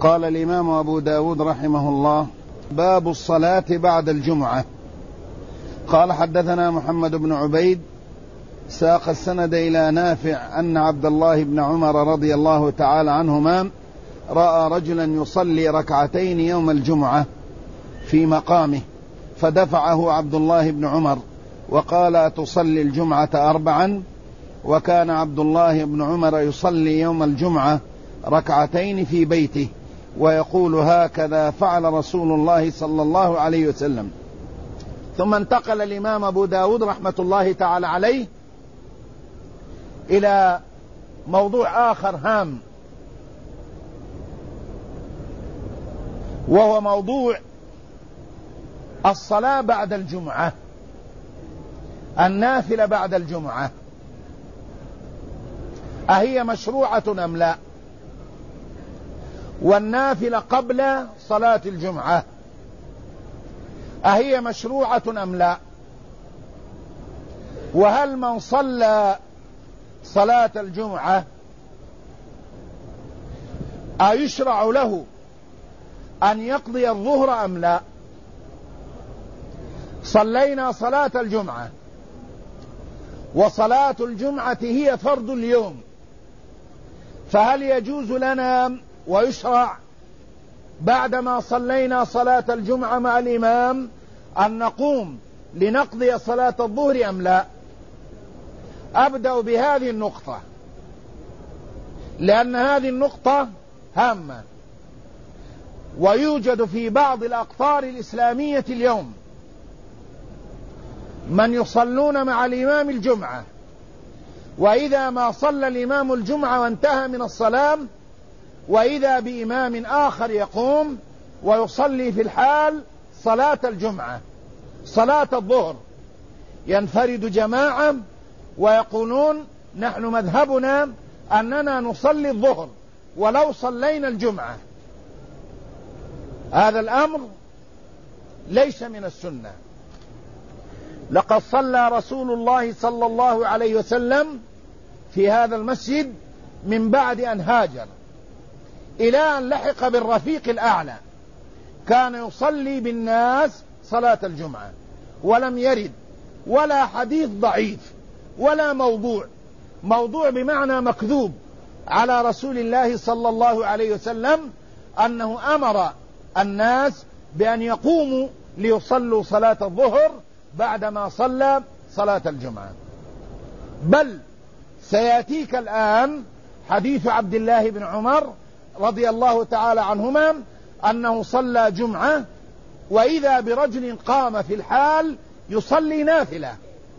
قال الإمام أبو داود رحمه الله: باب الصلاة بعد الجمعة. قال: حدثنا محمد بن عبيد ساق السند إلى نافع أن عبد الله بن عمر رضي الله تعالى عنهما رأى رجلا يصلي ركعتين يوم الجمعة في مقامه، فدفعه عبد الله بن عمر وقال: تصلي الجمعة 4؟ وكان عبد الله بن عمر يصلي يوم الجمعة ركعتين في بيته ويقول: هكذا فعل رسول الله صلى الله عليه وسلم. ثم انتقل الإمام أبو داود رحمة الله تعالى عليه إلى موضوع آخر هام، وهو موضوع الصلاة بعد الجمعة، النافلة بعد الجمعة، أهي مشروعة أم لا؟ والنافلة قبل صلاة الجمعة أهي مشروعة أم لا؟ وهل من صلى صلاة الجمعة أيشرع له أن يقضي الظهر أم لا؟ صلينا صلاة الجمعة، وصلاة الجمعة هي فرض اليوم، فهل يجوز لنا ويشرع بعدما صلينا صلاة الجمعة مع الإمام أن نقوم لنقضي صلاة الظهر أم لا؟ أبدأ بهذه النقطة لأن هذه النقطة هامة، ويوجد في بعض الأقطار الإسلامية اليوم من يصلون مع الإمام الجمعة، وإذا ما صلى الإمام الجمعة وانتهى من الصلاة وإذا بإمام آخر يقوم ويصلي في الحال صلاة الجمعة، صلاة الظهر، ينفرد جماعة ويقولون: نحن مذهبنا أننا نصلي الظهر ولو صلينا الجمعة. هذا الأمر ليس من السنة. لقد صلى رسول الله صلى الله عليه وسلم في هذا المسجد من بعد أن هاجر إلى أن لحق بالرفيق الأعلى، كان يصلي بالناس صلاة الجمعة، ولم يرد ولا حديث ضعيف ولا موضوع بمعنى مكذوب على رسول الله صلى الله عليه وسلم أنه أمر الناس بأن يقوموا ليصلوا صلاة الظهر بعدما صلى صلاة الجمعة. بل سيأتيك الآن حديث عبد الله بن عمر رضي الله تعالى عنهما أنه صلى جمعة وإذا برجل قام في الحال يصلي نافلة،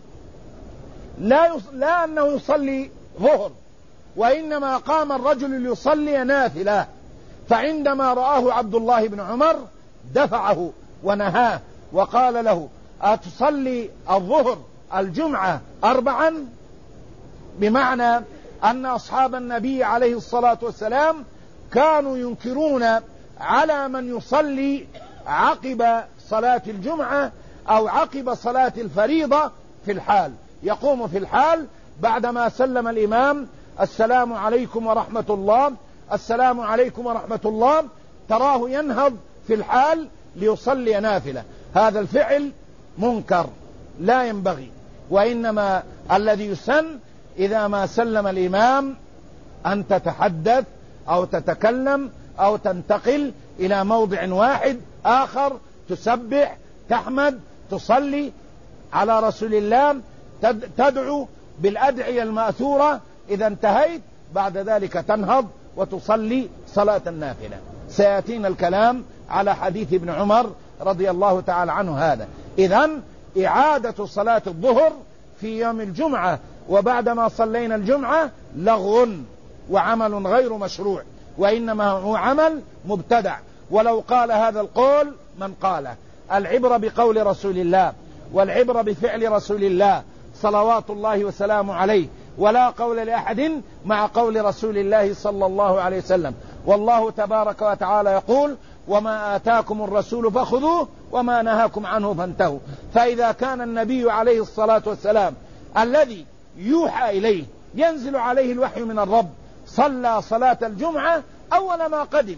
لا أنه يصلي ظهر، وإنما قام الرجل ليصلي نافلة، فعندما رآه عبد الله بن عمر دفعه ونهاه وقال له: أتصلي الظهر الجمعة 4؟ بمعنى أن أصحاب النبي عليه الصلاة والسلام كانوا ينكرون على من يصلي عقب صلاة الجمعة أو عقب صلاة الفريضة في الحال، يقوم في الحال بعدما سلم الإمام: السلام عليكم ورحمة الله، السلام عليكم ورحمة الله، تراه ينهض في الحال ليصلي نافلة. هذا الفعل منكر لا ينبغي، وإنما الذي يسن إذا ما سلم الإمام أن تتحدث أو تتكلم أو تنتقل إلى موضع واحد آخر، تسبح، تحمد، تصلي على رسول الله، تدعو بالأدعية المأثورة. إذا انتهيت بعد ذلك تنهض وتصلي صلاة النافلة. سيأتينا الكلام على حديث ابن عمر رضي الله تعالى عنه هذا. إذن إعادة صلاة الظهر في يوم الجمعة وبعدما صلينا الجمعة لغو وعمل غير مشروع، وإنما هو عمل مبتدع، ولو قال هذا القول من قاله. العبرة بقول رسول الله والعبرة بفعل رسول الله صلوات الله وسلامه عليه، ولا قول لأحد مع قول رسول الله صلى الله عليه وسلم. والله تبارك وتعالى يقول: وما آتاكم الرسول فخذوه وما نهاكم عنه فانتهوا. فإذا كان النبي عليه الصلاة والسلام الذي يوحى إليه ينزل عليه الوحي من الرب صلى صلاة الجمعة أول ما قدم،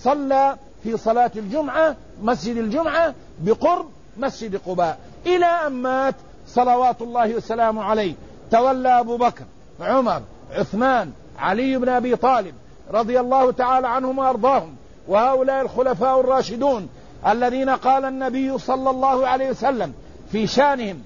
صلى في صلاة الجمعة مسجد الجمعة بقرب مسجد قباء إلى أن مات صلوات الله وسلامه عليه. تولى أبو بكر، عمر، عثمان، علي بن أبي طالب رضي الله تعالى عنهم وأرضاهم، وهؤلاء الخلفاء الراشدون الذين قال النبي صلى الله عليه وسلم في شانهم: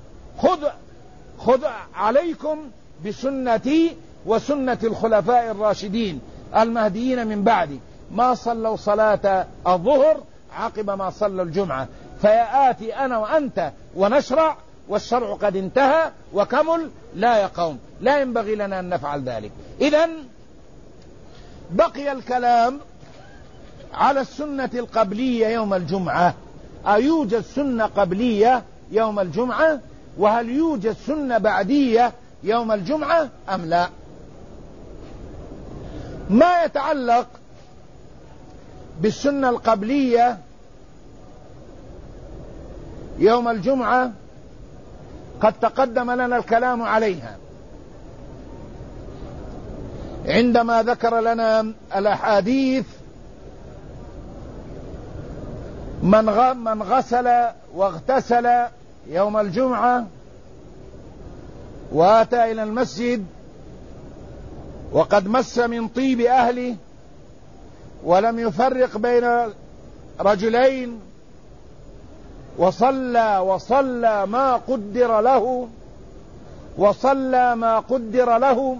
خذ عليكم بسنتي وسنة الخلفاء الراشدين المهديين من بعدي. ما صلوا صلاة الظهر عقب ما صلوا الجمعة، فيأتي أنا وأنت ونشرع والشرع قد انتهى وكمل. لا يا قوم، لا ينبغي لنا أن نفعل ذلك. إذن بقي الكلام على السنة القبلية يوم الجمعة. أيوجد سنة قبلية يوم الجمعة؟ وهل يوجد سنة بعدية يوم الجمعة أم لا؟ ما يتعلق بالسنة القبلية يوم الجمعة قد تقدم لنا الكلام عليها عندما ذكر لنا الأحاديث: من غسل واغتسل يوم الجمعة وآتى إلى المسجد وقد مس من طيب أهله ولم يفرق بين رجلين وصلى ما قدر له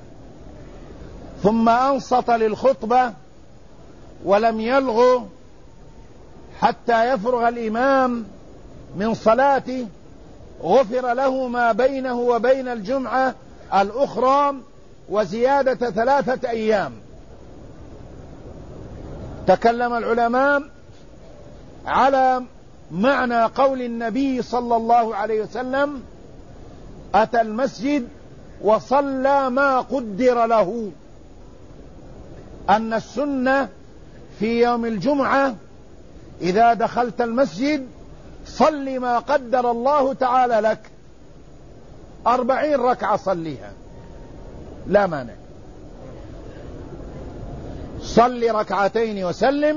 ثم أنصت للخطبة ولم يلغ حتى يفرغ الإمام من صلاته، غفر له ما بينه وبين الجمعة الأخرى وزيادة 3 أيام. تكلم العلماء على معنى قول النبي صلى الله عليه وسلم: أتى المسجد وصلى ما قدر له. أن السنة في يوم الجمعة إذا دخلت المسجد صل ما قدر الله تعالى لك، 40 ركعة صليها لا مانع. صل ركعتين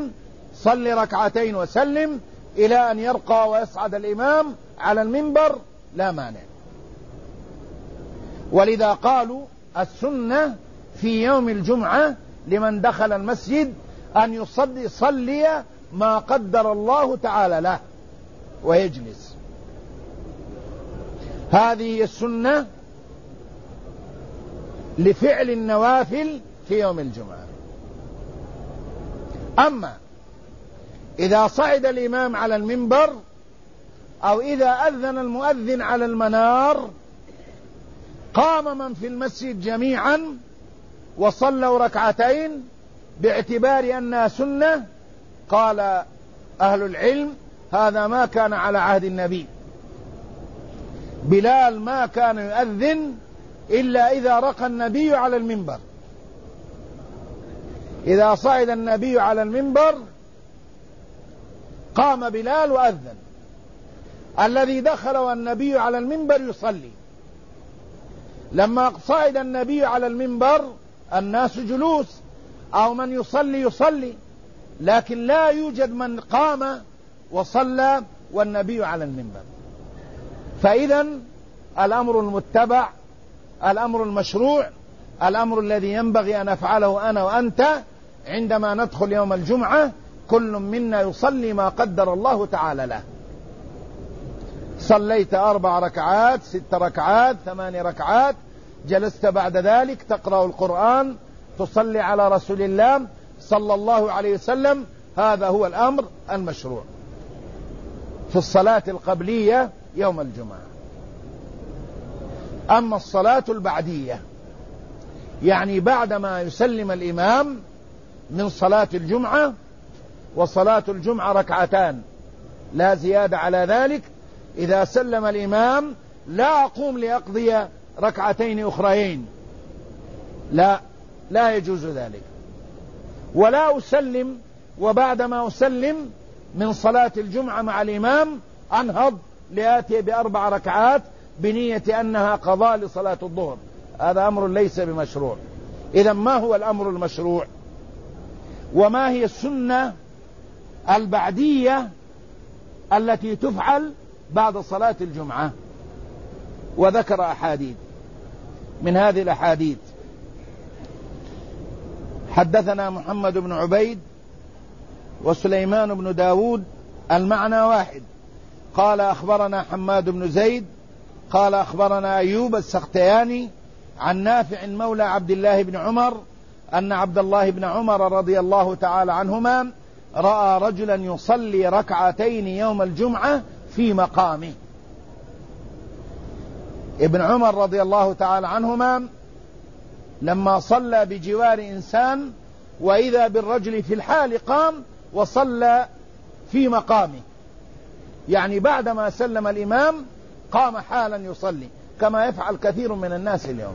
وسلم إلى أن يرقى ويصعد الإمام على المنبر لا مانع. ولذا قالوا السنة في يوم الجمعة لمن دخل المسجد أن يصلي ما قدر الله تعالى له ويجلس. هذه السنة لفعل النوافل في يوم الجمعة. أما إذا صعد الإمام على المنبر أو إذا أذن المؤذن على المنار قام من في المسجد جميعا وصلوا ركعتين باعتبار أنها سنة، قال أهل العلم هذا ما كان على عهد النبي. بلال ما كان يؤذن إلا إذا رقى النبي على المنبر. إذا صعد النبي على المنبر قام بلال وأذن. الذي دخل والنبي على المنبر يصلي. لما صعد النبي على المنبر الناس جلوس أو من يصلي، لكن لا يوجد من قام وصلى والنبي على المنبر. فإذا الأمر المتبع، الأمر المشروع، الأمر الذي ينبغي أن نفعله أنا وأنت عندما ندخل يوم الجمعة: كل منا يصلي ما قدر الله تعالى له. صليت 4 ركعات 6 ركعات 8 ركعات، جلست بعد ذلك تقرأ القرآن، تصلي على رسول الله صلى الله عليه وسلم. هذا هو الأمر المشروع في الصلاة القبلية يوم الجمعة. أما الصلاة البعدية يعني بعدما يسلم الإمام من صلاة الجمعة، وصلاة الجمعة 2 ركعات لا زيادة على ذلك، إذا سلم الإمام لا أقوم لأقضي 2 ركعتين أخريين، لا يجوز ذلك. ولا أسلم وبعدما أسلم من صلاة الجمعة مع الإمام أنهض لآتي ب4 ركعات بنية أنها قضاء لصلاة الظهر. هذا أمر ليس بمشروع. إذا ما هو الأمر المشروع؟ وما هي السنة البعدية التي تفعل بعد صلاة الجمعة، وذكر أحاديث. من هذه الأحاديث: حدثنا محمد بن عبيد وسليمان بن داود المعنى واحد، قال أخبرنا حماد بن زيد قال أخبرنا أيوب السختياني عن نافع مولى عبد الله بن عمر أن عبد الله بن عمر رضي الله تعالى عنهما رأى رجلا يصلي ركعتين يوم الجمعة في مقامه. ابن عمر رضي الله تعالى عنهما لما صلى بجوار إنسان وإذا بالرجل في الحال قام وصلى في مقامه، يعني بعدما سلم الإمام قام حالا يصلي كما يفعل كثير من الناس اليوم.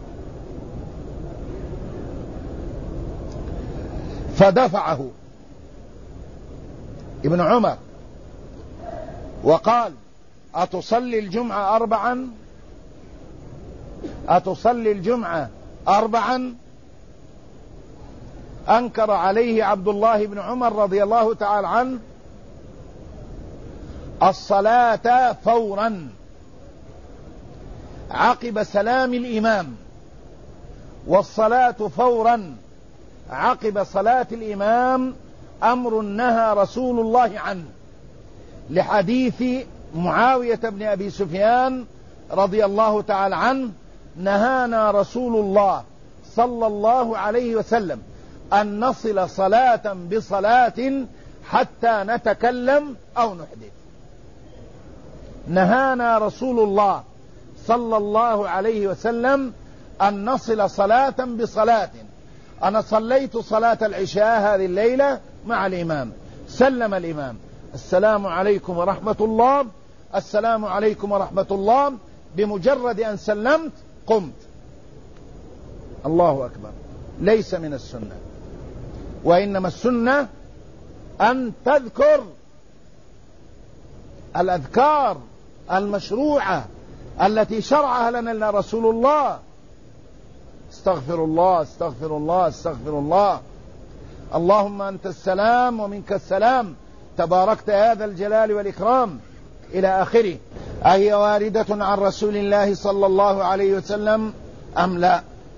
فدفعه ابن عمر وقال: أتصلي الجمعة أربعا؟ أتصلي الجمعة أربعا؟ أنكر عليه عبد الله بن عمر رضي الله تعالى عنه الصلاة فورا عقب سلام الإمام، والصلاة فورا عقب صلاة الإمام أمر نهى رسول الله عنه، لحديث معاوية بن أبي سفيان رضي الله تعالى عنه: نهانا رسول الله صلى الله عليه وسلم أن نصل صلاة بصلاة حتى نتكلم أو نحدث. نهانا رسول الله صلى الله عليه وسلم أن نصل صلاة بصلاة. أنا صليت صلاة العشاء هذه الليلة مع الإمام، سلم الإمام: السلام عليكم ورحمة الله، السلام عليكم ورحمة الله. بمجرد أن سلمت قمت. الله أكبر. ليس من السنة، وإنما السنة أن تذكر الأذكار المشروعة التي شرعها لنا رسول الله: استغفر الله استغفر الله استغفر الله، اللهم أنت السلام ومنك السلام، تباركت يا ذا الجلال والإكرام، إلى آخره. أهي واردة عن رسول الله صلى الله عليه وسلم أم لا؟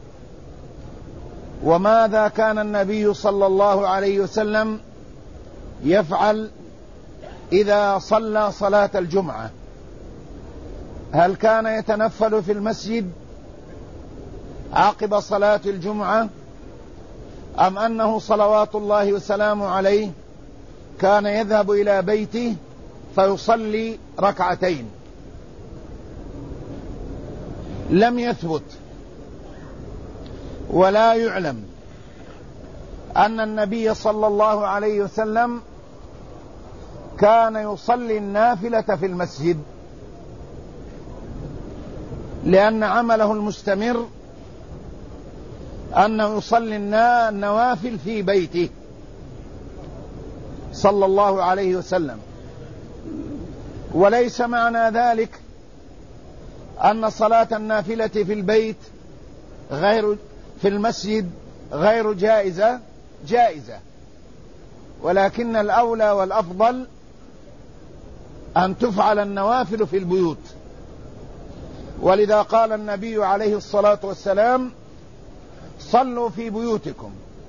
وماذا كان النبي صلى الله عليه وسلم يفعل إذا صلى صلاة الجمعة؟ هل كان يتنفل في المسجد عقب صلاة الجمعة، أم أنه صلوات الله وسلامه عليه كان يذهب إلى بيته فيصلي ركعتين؟ لم يثبت ولا يعلم أن النبي صلى الله عليه وسلم كان يصلي النافلة في المسجد، لأن عمله المستمر أنه يصلي النوافل في بيته صلى الله عليه وسلم. وليس معنى ذلك أن صلاة النافلة في البيت في المسجد غير جائزة، جائزة، ولكن الأولى والأفضل أن تفعل النوافل في البيوت. ولذا قال النبي عليه الصلاة والسلام: صلوا في بيوتكم،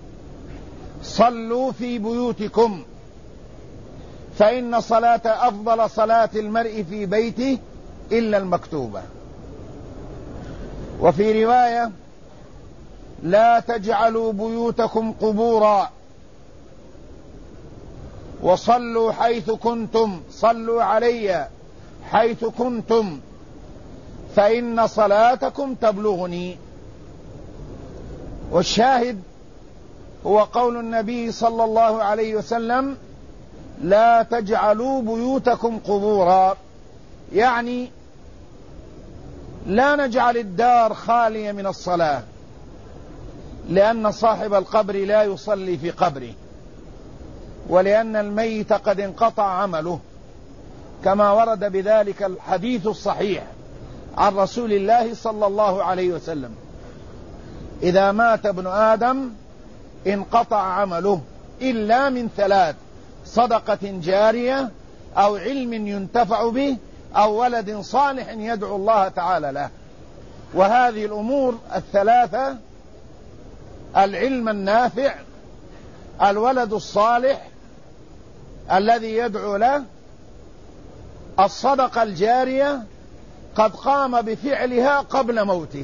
صلوا في بيوتكم، فإن أفضل صلاة المرء في بيته إلا المكتوبة. وفي رواية: لا تجعلوا بيوتكم قبورا، وصلوا حيث كنتم، صلوا علي حيث كنتم، فإن صلاتكم تبلغني. والشاهد هو قول النبي صلى الله عليه وسلم: لا تجعلوا بيوتكم قبورا، يعني لا نجعل الدار خالية من الصلاة، لأن صاحب القبر لا يصلي في قبره، ولأن الميت قد انقطع عمله، كما ورد بذلك الحديث الصحيح عن رسول الله صلى الله عليه وسلم: إذا مات ابن آدم انقطع عمله إلا من ثلاث: صدقة جارية، أو علم ينتفع به، أو ولد صالح يدعو الله تعالى له. وهذه الأمور الثلاثة: العلم النافع، الولد الصالح الذي يدعو له، الصدقة الجارية قد قام بفعلها قبل موته.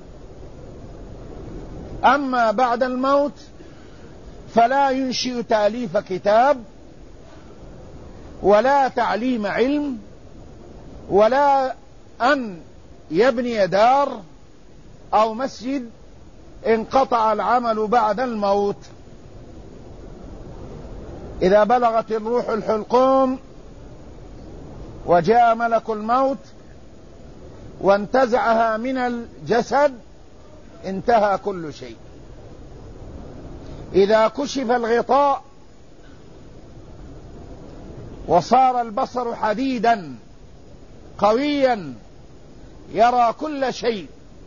أما بعد الموت فلا ينشئ تأليف كتاب، ولا تعليم علم، ولا أن يبني دار أو مسجد. انقطع العمل بعد الموت. إذا بلغت الروح الحلقوم وجاء ملك الموت وانتزعها من الجسد انتهى كل شيء. إذا كشف الغطاء وصار البصر حديدا قويا يرى كل شيء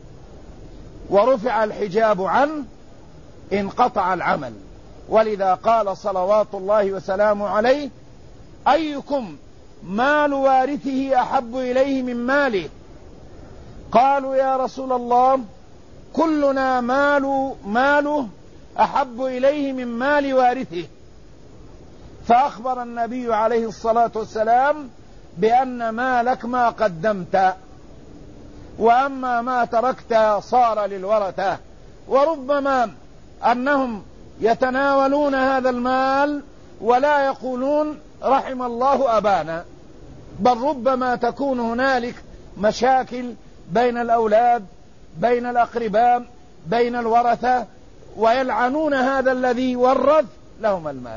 ورفع الحجاب عنه انقطع العمل. ولذا قال صلوات الله وسلامه عليه: أيكم مال وارثه أحب إليه من ماله؟ قالوا: يا رسول الله كلنا ماله أحب إليه من مال وارثه. فأخبر النبي عليه الصلاة والسلام بأن مالك ما قدمت، وأما ما تركت صار للورثة. وربما أنهم يتناولون هذا المال ولا يقولون رحم الله أبانا، بل ربما تكون هنالك مشاكل بين الأولاد، بين الأقرباء، بين الورثة، ويلعنون هذا الذي ورث لهم المال.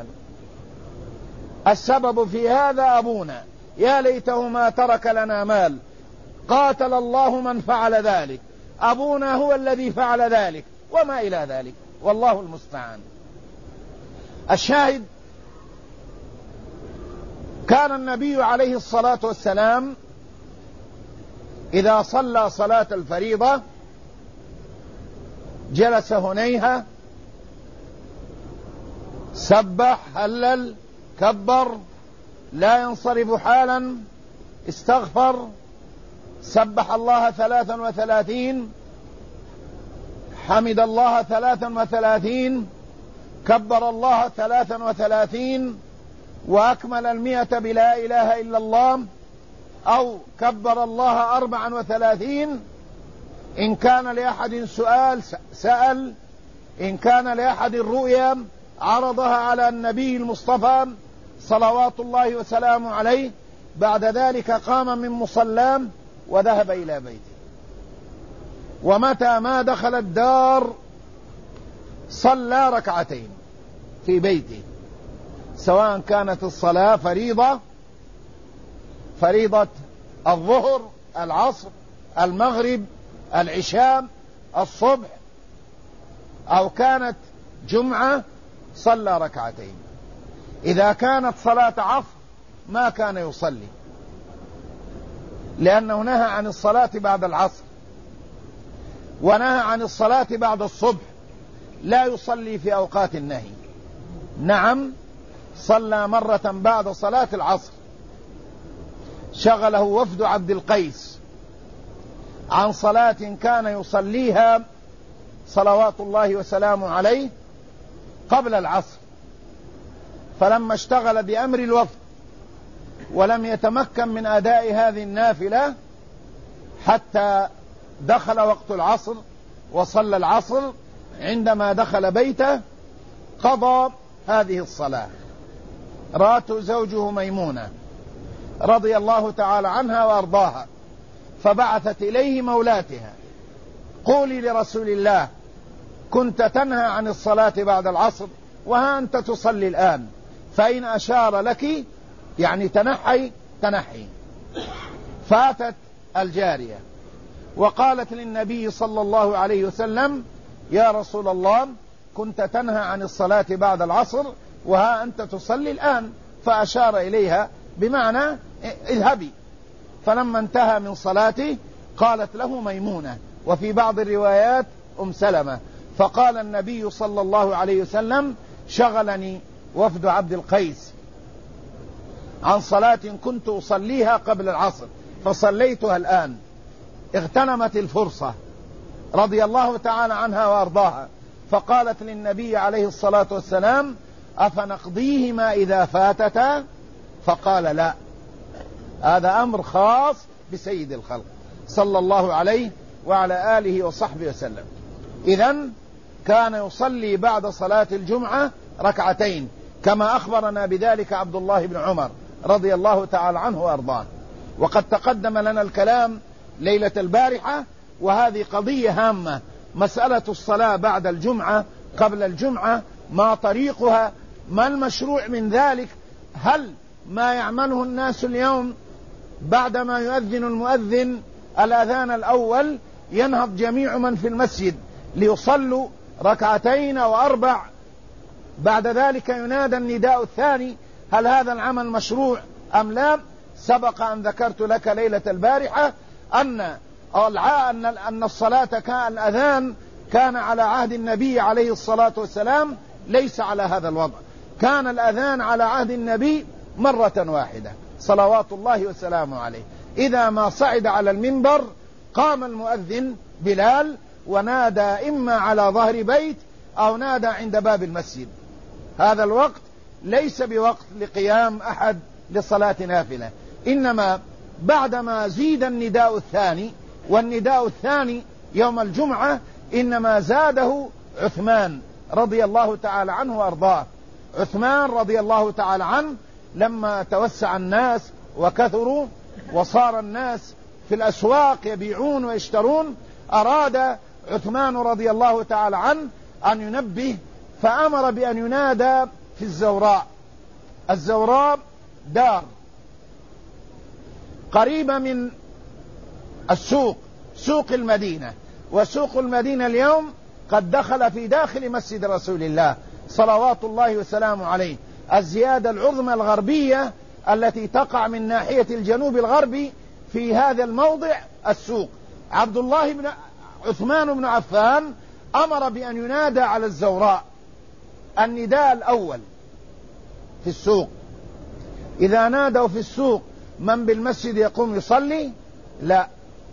السبب في هذا أبونا، يا ليته ما ترك لنا مال، قاتل الله من فعل ذلك، أبونا هو الذي فعل ذلك، وما إلى ذلك، والله المستعان. الشاهد: كان النبي عليه الصلاة والسلام إذا صلى صلاة الفريضة جلس هنيهة، سبح، هلل، كبر، لا ينصرف حالا، استغفر، سبح الله 33، حمد الله 33، كبر الله 33، وأكمل 100 بلا إله إلا الله، أو كبر الله 34. إن كان لأحد سؤال سأل، إن كان لأحد الرؤيا عرضها على النبي المصطفى صلوات الله وسلامه عليه. بعد ذلك قام من مصلاه وذهب إلى بيته. ومتى ما دخل الدار صلى ركعتين في بيته، سواء كانت الصلاة فريضة الظهر، العصر، المغرب، العشاء، الصبح، أو كانت جمعة صلى ركعتين. إذا كانت صلاة عصر ما كان يصلي، لأنه نهى عن الصلاة بعد العصر، ونهى عن الصلاة بعد الصبح، لا يصلي في أوقات النهي. نعم، صلى مرة بعد صلاة العصر، شغله وفد عبد القيس عن صلاة كان يصليها صلوات الله وسلامه عليه قبل العصر، فلما اشتغل بأمر الوفد ولم يتمكن من أداء هذه النافلة حتى دخل وقت العصر وصلى العصر، عندما دخل بيته قضى هذه الصلاة. رأته زوجه ميمونة رضي الله تعالى عنها وأرضاها، فبعثت إليه مولاتها: قولي لرسول الله كنت تنهى عن الصلاة بعد العصر وها أنت تصلي الآن، فإن أشار لك يعني تنحي. فاتت الجارية وقالت للنبي صلى الله عليه وسلم: يا رسول الله كنت تنهى عن الصلاة بعد العصر وها أنت تصلي الآن. فأشار إليها بمعنى اذهبي. فلما انتهى من صلاته قالت له ميمونة، وفي بعض الروايات سلمة. فقال النبي صلى الله عليه وسلم: شغلني وفد عبد القيس عن صلاة كنت أصليها قبل العصر فصليتها الآن. اغتنمت الفرصة رضي الله تعالى عنها وأرضاها، فقالت للنبي عليه الصلاة والسلام: أفنقضيهما إذا فاتتا؟ فقال: لا، هذا أمر خاص بسيد الخلق صلى الله عليه وعلى آله وصحبه وسلم. إذن كان يصلي بعد صلاة الجمعة ركعتين، كما أخبرنا بذلك عبد الله بن عمر رضي الله تعالى عنه وأرضاه. وقد تقدم لنا الكلام ليلة البارحة، وهذه قضية هامة، مسألة الصلاة بعد الجمعة قبل الجمعة، ما طريقها، ما المشروع من ذلك؟ هل ما يعمله الناس اليوم بعدما يؤذن المؤذن الأذان الأول ينهض جميع من في المسجد ليصلوا ركعتين وأربع، بعد ذلك ينادى النداء الثاني، هل هذا العمل مشروع أم لا؟ سبق أن ذكرت لك ليلة البارحة أن الصلاة كان الأذان كان على عهد النبي عليه الصلاة والسلام ليس على هذا الوضع، كان الأذان على عهد النبي مرة واحدة صلوات الله وسلامه عليه. إذا ما صعد على المنبر قام المؤذن بلال ونادى إما على ظهر بيت أو نادى عند باب المسجد. هذا الوقت ليس بوقت لقيام أحد لصلاة نافلة، إنما بعدما زيد النداء الثاني، والنداء الثاني يوم الجمعة إنما زاده عثمان رضي الله تعالى عنه وأرضاه. عثمان رضي الله تعالى عنه لما توسع الناس وكثروا وصار الناس في الأسواق يبيعون ويشترون، أراد عثمان رضي الله تعالى عنه أن ينبه، فأمر بأن ينادى في الزوراء. الزوراء دار قريبة من السوق، سوق المدينة، وسوق المدينة اليوم قد دخل في داخل مسجد رسول الله صلوات الله وسلامه عليه. الزيادة العظمى الغربية التي تقع من ناحية الجنوب الغربي في هذا الموضع السوق. عثمان بن عفان أمر بأن ينادى على الزوراء النداء الأول في السوق. إذا نادوا في السوق من بالمسجد يقوم يصلي؟ لا،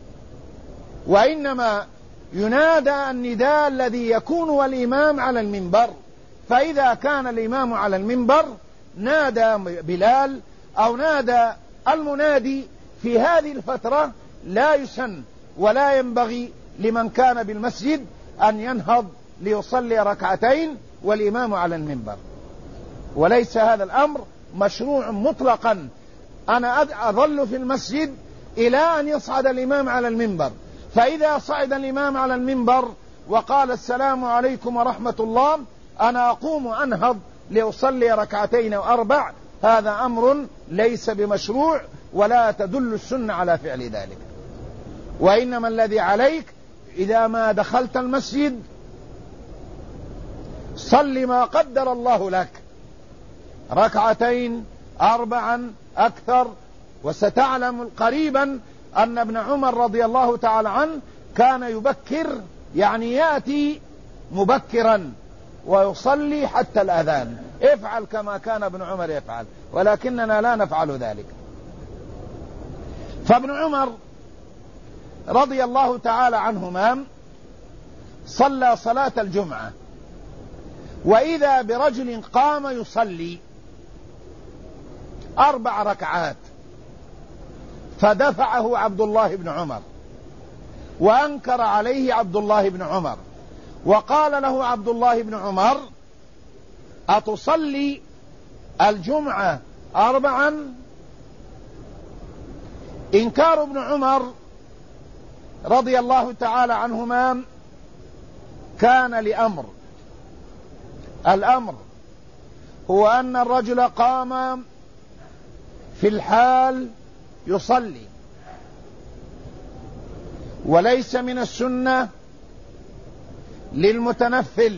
وإنما ينادى النداء الذي يكون والإمام على المنبر. فإذا كان الإمام على المنبر نادى بلال أو نادى المنادي، في هذه الفترة لا يسن ولا ينبغي لمن كان بالمسجد أن ينهض ليصلي ركعتين والإمام على المنبر. وليس هذا الأمر مشروع مطلقا، أنا أظل في المسجد إلى أن يصعد الإمام على المنبر، فإذا صعد الإمام على المنبر وقال السلام عليكم ورحمة الله أنا أقوم أنهض لأصلي ركعتين وأربع، هذا أمر ليس بمشروع ولا تدل السنة على فعل ذلك. وإنما الذي عليك إذا ما دخلت المسجد صل ما قدر الله لك، ركعتين أربعا أكثر. وستعلم قريبا أن ابن عمر رضي الله تعالى عنه كان يبكر، يعني يأتي مبكرا ويصلي حتى الأذان. افعل كما كان ابن عمر يفعل، ولكننا لا نفعل ذلك. فابن عمر رضي الله تعالى عنهما صلى صلاة الجمعة، وإذا برجل قام يصلي 4 ركعات، فدفعه عبد الله بن عمر وأنكر عليه عبد الله بن عمر، وقال له عبد الله بن عمر أتصلي الجمعة 4؟ إنكار ابن عمر رضي الله تعالى عنهما كان لأمر. الأمر هو أن الرجل قام في الحال يصلي، وليس من السنة للمتنفل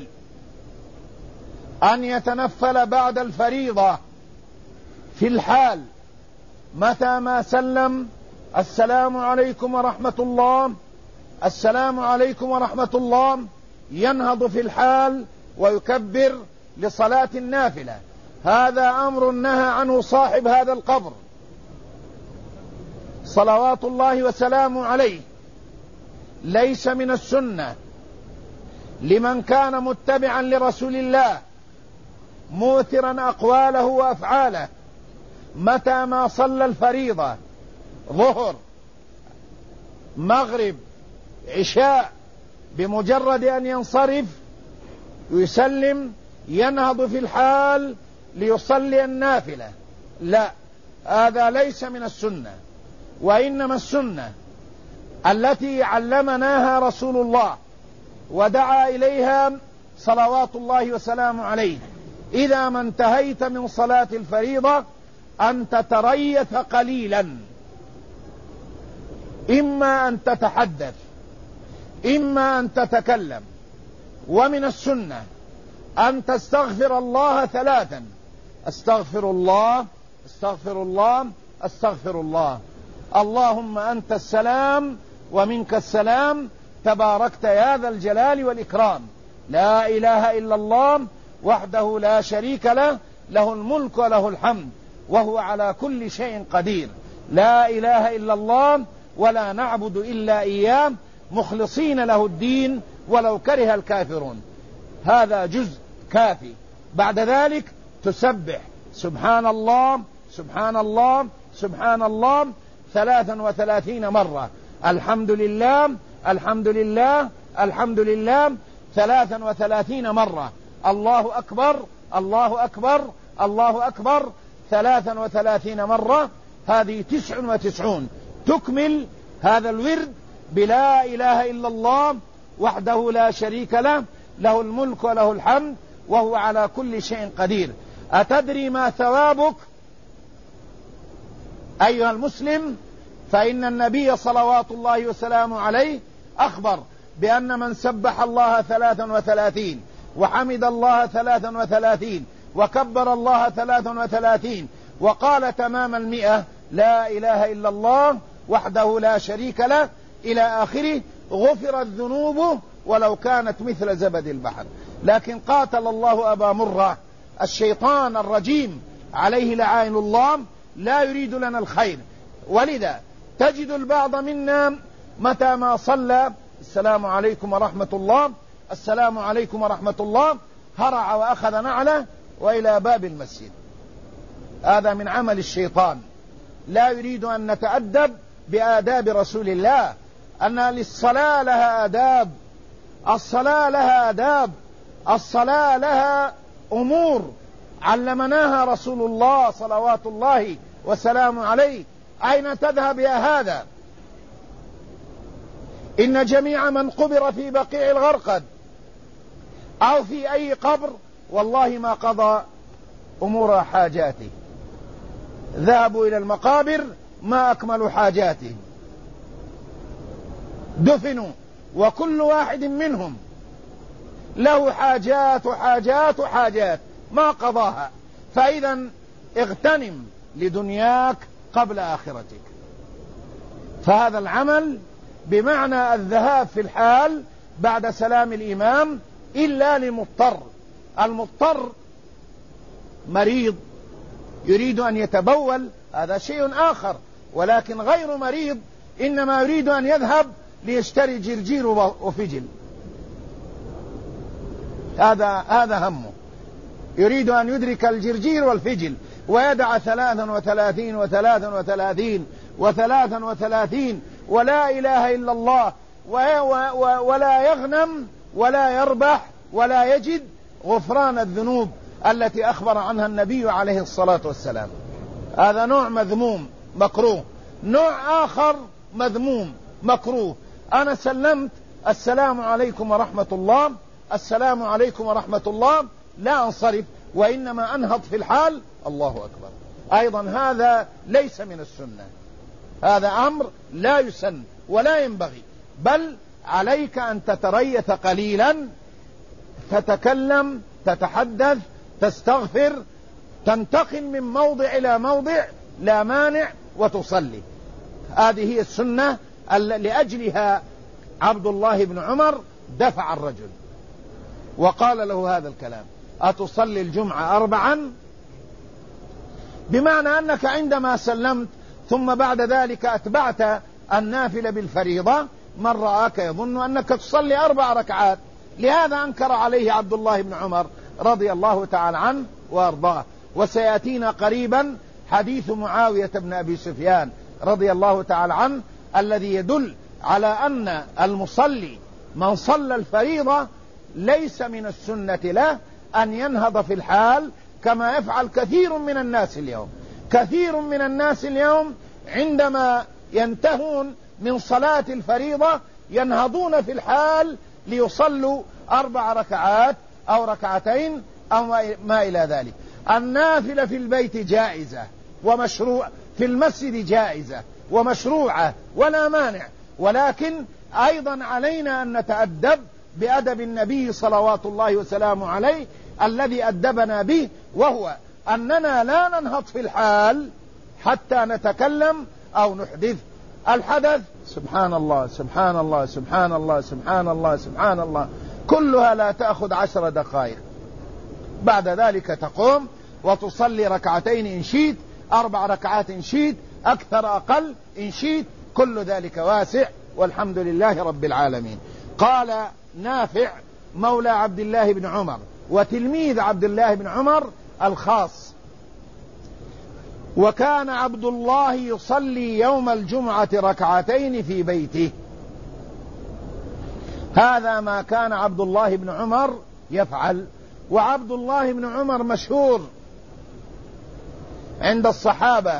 أن يتنفل بعد الفريضة في الحال. متى ما سلم السلام عليكم ورحمة الله، السلام عليكم ورحمة الله، ينهض في الحال ويكبر لصلاة النافلة. هذا أمر نهى عنه صاحب هذا القبر صلوات الله وسلامه عليه، ليس من السنة لمن كان متبعا لرسول الله موثرا أقواله وأفعاله متى ما صلى الفريضة ظهر مغرب عشاء بمجرد أن ينصرف يسلم ينهض في الحال ليصلي النافلة. لا، هذا ليس من السنة، وإنما السنة التي علمناها رسول الله ودعا إليها صلوات الله وسلامه عليه: إذا ما انتهيت من صلاة الفريضة أن تتريث قليلا، إما أن تتحدث إما أن تتكلم. ومن السنة أن تستغفر الله 3: استغفر الله استغفر الله استغفر الله، اللهم أنت السلام ومنك السلام تباركت يا ذا الجلال والإكرام، لا إله إلا الله وحده لا شريك له، له الملك وله الحمد وهو على كل شيء قدير، لا إله إلا الله ولا نعبد إلا إياه مخلصين له الدين ولو كره الكافرون. هذا جزء كافي. بعد ذلك تسبح سبحان الله سبحان الله سبحان الله 33 مرة، الحمد لله الحمد لله الحمد لله 33 مرة، الله أكبر الله أكبر الله أكبر 33 مرة. هذه 99 تكمل هذا الورد بلا إله إلا الله وحده لا شريك له، له الملك وله الحمد وهو على كل شيء قدير. أتدري ما ثوابك أيها المسلم؟ فإن النبي صلوات الله وسلامه عليه أخبر بأن من سبح الله 33 وحمد الله 33 وكبر الله 33 وقال تمام 100 لا إله إلا الله وحده لا شريك له إلى آخره غفرت ذنوبه ولو كانت مثل زبد البحر. لكن قاتل الله أبا مرة الشيطان الرجيم عليه لعائن الله لا يريد لنا الخير، ولذا تجد البعض منا متى ما صلى السلام عليكم ورحمة الله السلام عليكم ورحمة الله هرع وأخذ نعله وإلى باب المسجد. هذا من عمل الشيطان، لا يريد أن نتأدب بآداب رسول الله، أن للصلاة لها آداب، الصلاة لها آداب، الصلاة لها أمور علمناها رسول الله صلوات الله وسلامه عليه. أين تذهب يا هذا؟ إن جميع من قبر في بقيع الغرقد أو في أي قبر والله ما قضى أمور حاجاته، ذهبوا إلى المقابر ما أكملوا حاجاته، دفنوا وكل واحد منهم له حاجات وحاجات وحاجات ما قضاها. فإذا اغتنم لدنياك قبل آخرتك. فهذا العمل بمعنى الذهاب في الحال بعد سلام الإمام إلا لمضطر. المضطر مريض يريد أن يتبول هذا شيء آخر، ولكن غير مريض إنما يريد أن يذهب ليشتري جرجير وفجل، هذا همه، يريد أن يدرك الجرجير والفجل ويدع 33 و33 و33 ولا إله إلا الله ولا يغنم ولا يربح ولا يجد غفران الذنوب التي أخبر عنها النبي عليه الصلاة والسلام. هذا نوع مذموم مكروه. نوع آخر مذموم مكروه: أنا سلمت السلام عليكم ورحمة الله السلام عليكم ورحمة الله لا أنصرف وإنما أنهض في الحال الله أكبر، أيضا هذا ليس من السنة، هذا أمر لا يسن ولا ينبغي، بل عليك أن تتريث قليلا، تتكلم تتحدث تستغفر تنتقل من موضع إلى موضع لا مانع وتصلي. هذه هي السنة لأجلها عبد الله بن عمر دفع الرجل وقال له هذا الكلام: أتصلي الجمعة 4؟ بمعنى أنك عندما سلمت ثم بعد ذلك أتبعت النافلة بالفريضة، من رآك يظن أنك تصلي 4 ركعات. لهذا أنكر عليه عبد الله بن عمر رضي الله تعالى عنه وأرضاه. وسيأتينا قريبا حديث معاوية بن أبي سفيان رضي الله تعالى عنه الذي يدل على أن المصلي من صلى الفريضة ليس من السنة له أن ينهض في الحال كما يفعل كثير من الناس اليوم. كثير من الناس اليوم عندما ينتهون من صلاة الفريضة ينهضون في الحال ليصلوا 4 ركعات أو 2 ركعتين أو ما إلى ذلك. النافلة في البيت جائزة ومشروع، في المسجد جائزة ومشروعة ولا مانع، ولكن أيضا علينا أن نتأدب بأدب النبي صلوات الله وسلامه عليه الذي أدبنا به، وهو أننا لا ننهض في الحال حتى نتكلم أو نحدث. الحدث سبحان الله سبحان الله سبحان الله سبحان الله سبحان الله كلها لا تأخذ 10 دقائق. بعد ذلك تقوم وتصلي 2 ركعتين إن شئت، 4 ركعات إن شئت، أكثر أقل إن شئت، كل ذلك واسع والحمد لله رب العالمين. قال نافع مولى عبد الله بن عمر وتلميذ عبد الله بن عمر الخاص: وكان عبد الله يصلي يوم الجمعة 2 ركعتين في بيته. هذا ما كان عبد الله بن عمر يفعل. وعبد الله بن عمر مشهور عند الصحابة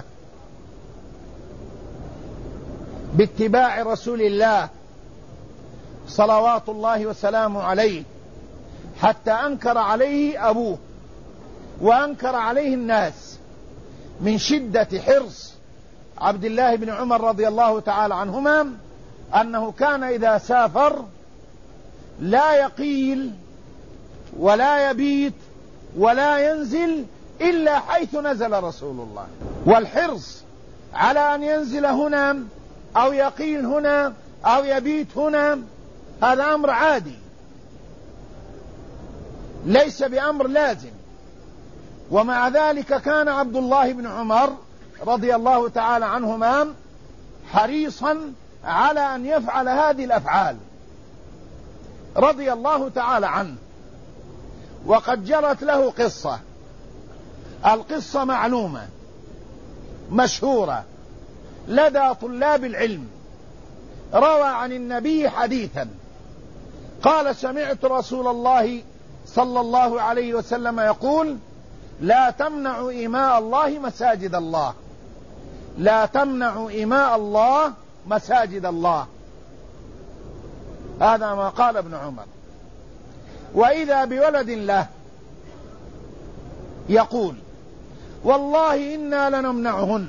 باتباع رسول الله صلوات الله وسلامه عليه، حتى أنكر عليه أبوه وأنكر عليه الناس من شدة حرص عبد الله بن عمر رضي الله تعالى عنهما، أنه كان إذا سافر لا يقيل ولا يبيت ولا ينزل إلا حيث نزل رسول الله. والحرص على أن ينزل هنا أو يقيل هنا أو يبيت هنا هذا أمر عادي ليس بأمر لازم. ومع ذلك كان عبد الله بن عمر رضي الله تعالى عنهما حريصا على أن يفعل هذه الأفعال رضي الله تعالى عنه. وقد جرت له قصة، القصة معلومة مشهورة لدى طلاب العلم. روى عن النبي حديثا قال: سمعت رسول الله صلى الله عليه وسلم يقول: لا تمنعوا إماء الله مساجد الله، لا تمنعوا إماء الله مساجد الله. هذا ما قال ابن عمر. وإذا بولد له يقول: والله إنا لنمنعهن.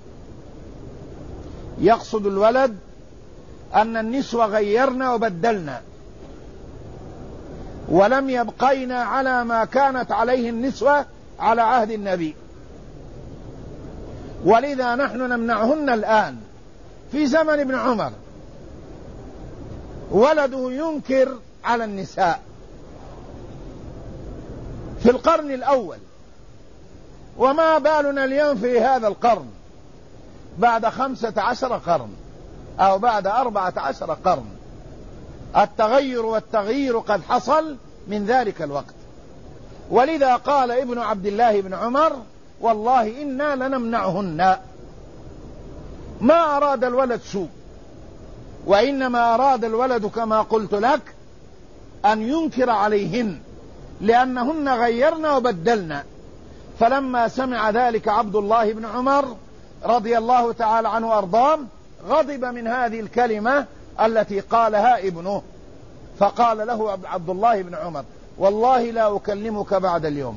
يقصد الولد أن النسوة غيرنا وبدلنا ولم يبقينا على ما كانت عليه النسوة على عهد النبي، ولذا نحن نمنعهن الآن. في زمن ابن عمر ولده ينكر على النساء في القرن الأول، وما بالنا اليوم في هذا القرن بعد 15 قرن أو بعد 14 قرن. التغير والتغيير قد حصل من ذلك الوقت. ولذا قال ابن عبد الله بن عمر: والله إنا لنمنعهن. ما أراد الولد سوء، وإنما أراد الولد كما قلت لك أن ينكر عليهن لأنهن غيرنا وبدلنا. فلما سمع ذلك عبد الله بن عمر رضي الله تعالى عنه وأرضاه غضب من هذه الكلمة التي قالها ابنه، فقال له عبد الله بن عمر: والله لا أكلمك بعد اليوم،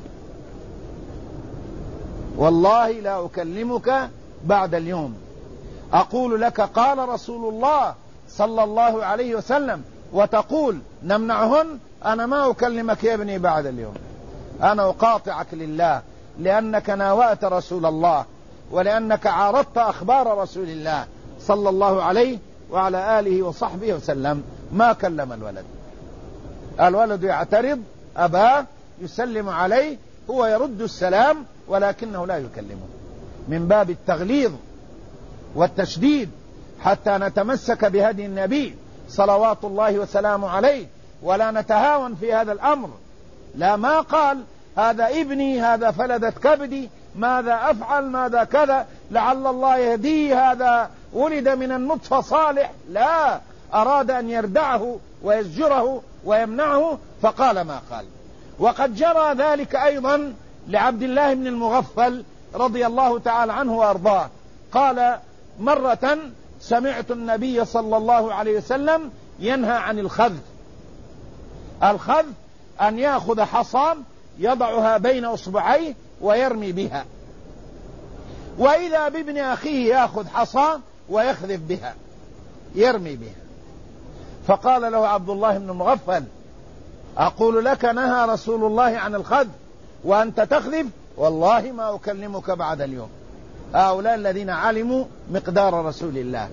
والله لا أكلمك بعد اليوم. أقول لك قال رسول الله صلى الله عليه وسلم وتقول نمنعهن؟ أنا ما أكلمك يا ابني بعد اليوم، أنا أقاطعك لله، لأنك ناوأت رسول الله ولأنك عارضت أخبار رسول الله صلى الله عليه وعلى آله وصحبه وسلم. ما كلم الولد. الولد يعترض أباه، يسلم عليه، هو يرد السلام ولكنه لا يكلمه. من باب التغليظ والتشديد حتى نتمسك بهدي النبي صلوات الله وسلامه عليه، ولا نتهاون في هذا الأمر. لا، ما قال هذا ابني، هذا فلدت كبدي، ماذا أفعل، ماذا كذا، لعل الله يهديه، هذا ولد من النطفة صالح. لا، أراد أن يردعه ويزجره ويمنعه فقال ما قال. وقد جرى ذلك أيضا لعبد الله بن المغفل رضي الله تعالى عنه وأرضاه. قال مرة سمعت النبي صلى الله عليه وسلم ينهى عن الخذف. الخذف أن يأخذ حصى يضعها بين أصبعيه ويرمي بها، وإذا بابن أخيه يأخذ حصى ويخذف بها يرمي بها. فقال له عبد الله بن المغفل أقول لك نهى رسول الله عن الخذف وأنت تخذف؟ والله ما أكلمك بعد اليوم. هؤلاء الذين علموا مقدار رسول الله،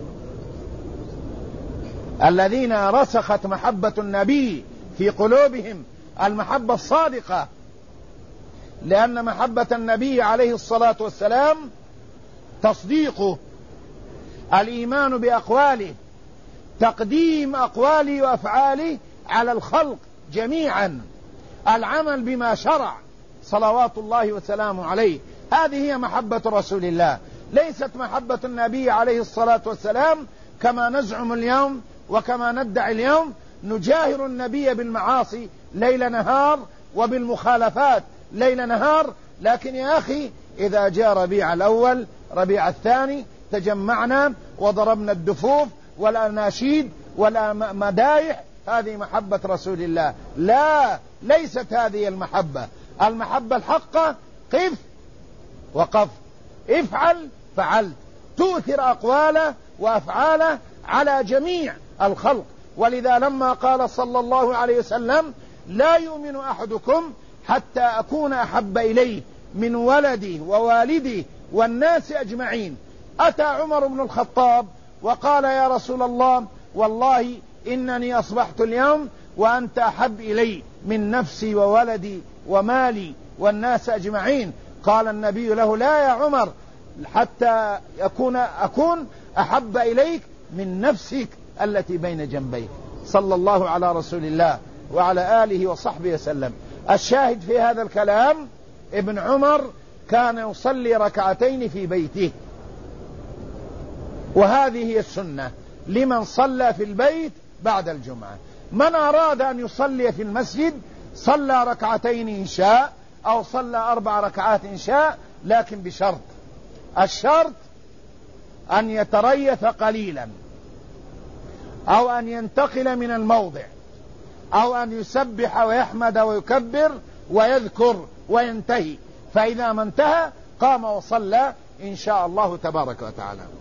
الذين رسخت محبة النبي في قلوبهم المحبة الصادقة، لأن محبة النبي عليه الصلاة والسلام تصديقه، الإيمان بأقواله، تقديم أقواله وأفعاله على الخلق جميعا، العمل بما شرع صلوات الله وسلامه عليه. هذه هي محبة رسول الله، ليست محبة النبي عليه الصلاة والسلام كما نزعم اليوم وكما ندعي اليوم. نجاهر النبي بالمعاصي ليل نهار وبالمخالفات ليل نهار، لكن يا أخي إذا جاء ربيع الأول ربيع الثاني تجمعنا وضربنا الدفوف والأناشيد والمدايح، هذه محبة رسول الله. لا، ليست هذه المحبة. المحبة الحقة قف وقف، افعل فعلت، تؤثر أقواله وأفعاله على جميع الخلق. ولذا لما قال صلى الله عليه وسلم لا يؤمن أحدكم حتى أكون أحب إليه من ولدي ووالدي والناس أجمعين، أتى عمر بن الخطاب وقال يا رسول الله والله إنني أصبحت اليوم وأنت أحب إلي من نفسي وولدي ومالي والناس أجمعين. قال النبي له لا يا عمر، حتى أكون أحب إليك من نفسك التي بين جنبيك. صلى الله على رسول الله وعلى آله وصحبه وسلم. الشاهد في هذا الكلام ابن عمر كان يصلي ركعتين في بيته، وهذه هي السنة لمن صلى في البيت بعد الجمعة. من أراد أن يصلي في المسجد صلى ركعتين إن شاء، أو صلى 4 ركعات إن شاء، لكن بشرط، الشرط أن يتريث قليلا، أو أن ينتقل من الموضع، أو أن يسبح ويحمد ويكبر ويذكر وينتهي، فإذا ما انتهى قام وصلى إن شاء الله تبارك وتعالى.